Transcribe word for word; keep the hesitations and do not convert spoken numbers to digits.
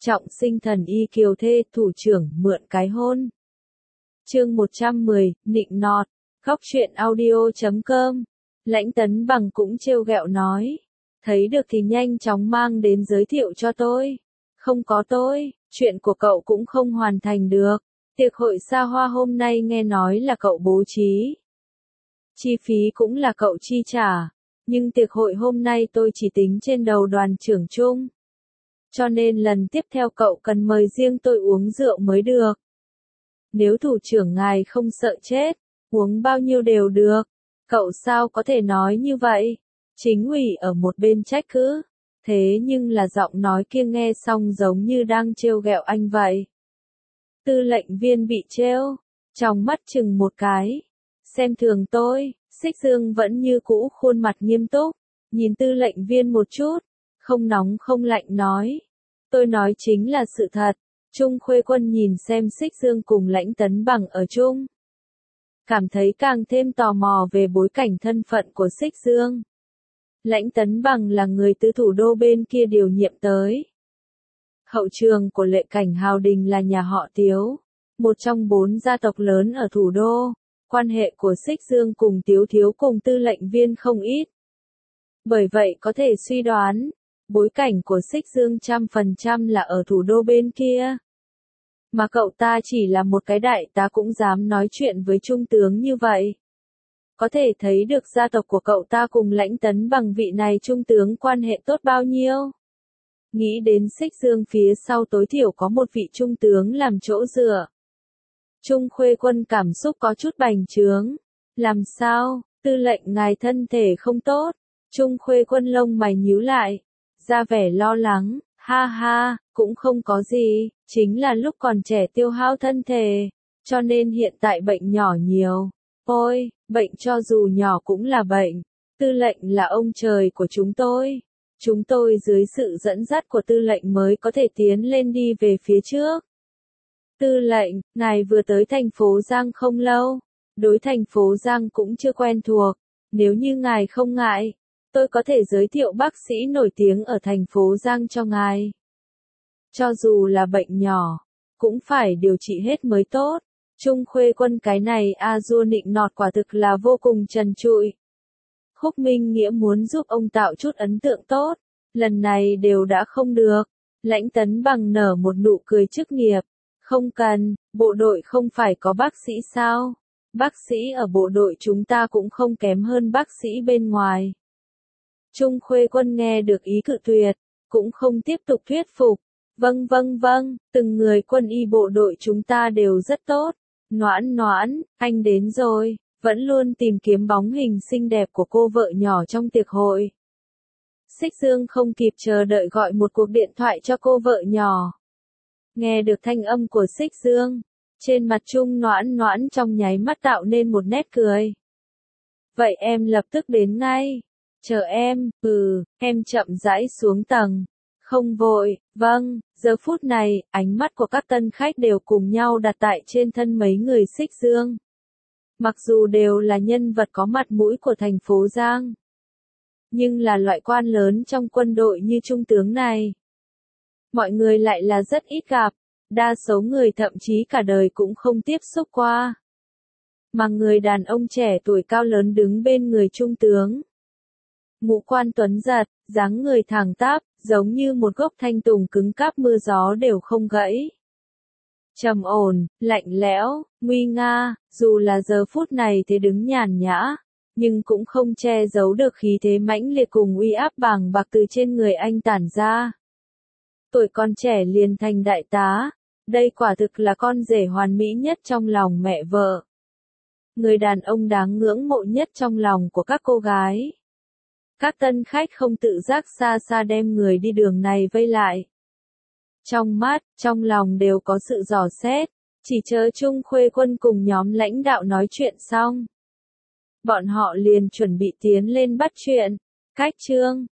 Trọng sinh thần y kiều thê, thủ trưởng mượn cái hôn. Chương một trăm mười, nịnh nọt. Góc truyện audio chấm com. Lãnh Tấn Bằng cũng trêu ghẹo nói. Thấy được thì nhanh chóng mang đến giới thiệu cho tôi. Không có tôi, chuyện của cậu cũng không hoàn thành được. Tiệc hội xa hoa hôm nay nghe nói là cậu bố trí. Chi phí cũng là cậu chi trả. Nhưng tiệc hội hôm nay tôi chỉ tính trên đầu đoàn trưởng chung. Cho nên lần tiếp theo cậu cần mời riêng tôi uống rượu mới được. Nếu thủ trưởng ngài không sợ chết, uống bao nhiêu đều được. Cậu sao có thể nói như vậy? Chính ủy ở một bên trách cứ. Thế nhưng là giọng nói kia nghe xong giống như đang trêu ghẹo anh vậy. Tư lệnh viên bị trêu, trong mắt chừng một cái. Xem thường tôi, Xích Dương vẫn như cũ khuôn mặt nghiêm túc, nhìn tư lệnh viên một chút, không nóng không lạnh nói. Tôi nói chính là sự thật. Trung Khuê Quân nhìn xem Xích Dương cùng Lãnh Tấn Bằng ở chung. Cảm thấy càng thêm tò mò về bối cảnh thân phận của Xích Dương. Lãnh Tấn Bằng là người từ thủ đô bên kia điều nhiệm tới. Hậu trường của Lệ Cảnh Hào Đình là nhà họ Tiếu, một trong bốn gia tộc lớn ở thủ đô. Quan hệ của Xích Dương cùng Tiếu Thiếu cùng tư lệnh viên không ít. Bởi vậy có thể suy đoán, bối cảnh của Xích Dương trăm phần trăm là ở thủ đô bên kia. Mà cậu ta chỉ là một cái đại tá cũng dám nói chuyện với trung tướng như vậy. Có thể thấy được gia tộc của cậu ta cùng Lãnh Tấn Bằng vị này trung tướng quan hệ tốt bao nhiêu. Nghĩ đến Xích Dương phía sau tối thiểu có một vị trung tướng làm chỗ dựa. Trung Khuê Quân cảm xúc có chút bành trướng. Làm sao, tư lệnh ngài thân thể không tốt? Trung Khuê Quân lông mày nhíu lại, ra vẻ lo lắng, ha ha, cũng không có gì, chính là lúc còn trẻ tiêu hao thân thể, cho nên hiện tại bệnh nhỏ nhiều. Ôi, bệnh cho dù nhỏ cũng là bệnh. Tư lệnh là ông trời của chúng tôi. Chúng tôi dưới sự dẫn dắt của tư lệnh mới có thể tiến lên đi về phía trước. Tư lệnh, ngài vừa tới thành phố Giang không lâu, đối thành phố Giang cũng chưa quen thuộc, nếu như ngài không ngại, tôi có thể giới thiệu bác sĩ nổi tiếng ở thành phố Giang cho ngài. Cho dù là bệnh nhỏ, cũng phải điều trị hết mới tốt. Trung Khuê Quân cái này a dua nịnh nọt quả thực là vô cùng trần trụi. Khúc Minh Nghĩa muốn giúp ông tạo chút ấn tượng tốt, lần này đều đã không được. Lãnh Tấn Bằng nở một nụ cười chức nghiệp. Không cần, bộ đội không phải có bác sĩ sao? Bác sĩ ở bộ đội chúng ta cũng không kém hơn bác sĩ bên ngoài. Trung Khuê Quân nghe được ý cự tuyệt, cũng không tiếp tục thuyết phục. Vâng vâng vâng, từng người quân y bộ đội chúng ta đều rất tốt. Noãn noãn, anh đến rồi, vẫn luôn tìm kiếm bóng hình xinh đẹp của cô vợ nhỏ trong tiệc hội. Xích Dương không kịp chờ đợi gọi một cuộc điện thoại cho cô vợ nhỏ. Nghe được thanh âm của Xích Dương, trên mặt Trung Noãn Noãn trong nháy mắt tạo nên một nét cười. Vậy em lập tức đến ngay. Chờ em, ừ, em chậm rãi xuống tầng. Không vội, vâng, giờ phút này, ánh mắt của các tân khách đều cùng nhau đặt tại trên thân mấy người Xích Dương. Mặc dù đều là nhân vật có mặt mũi của thành phố Giang, nhưng là loại quan lớn trong quân đội như trung tướng này. Mọi người lại là rất ít gặp, đa số người thậm chí cả đời cũng không tiếp xúc qua. Mà người đàn ông trẻ tuổi cao lớn đứng bên người trung tướng. Ngũ quan tuấn giật, dáng người thẳng tắp, giống như một gốc thanh tùng cứng cáp mưa gió đều không gãy. Trầm ổn, lạnh lẽo, nguy nga, dù là giờ phút này thế đứng nhàn nhã, nhưng cũng không che giấu được khí thế mãnh liệt cùng uy áp bàng bạc từ trên người anh tản ra. Tuổi còn trẻ liền thành đại tá, đây quả thực là con rể hoàn mỹ nhất trong lòng mẹ vợ. Người đàn ông đáng ngưỡng mộ nhất trong lòng của các cô gái. Các tân khách không tự giác xa xa đem người đi đường này vây lại. Trong mắt, trong lòng đều có sự dò xét, chỉ chờ Trung Khuê Quân cùng nhóm lãnh đạo nói chuyện xong. Bọn họ liền chuẩn bị tiến lên bắt chuyện. Cách chương,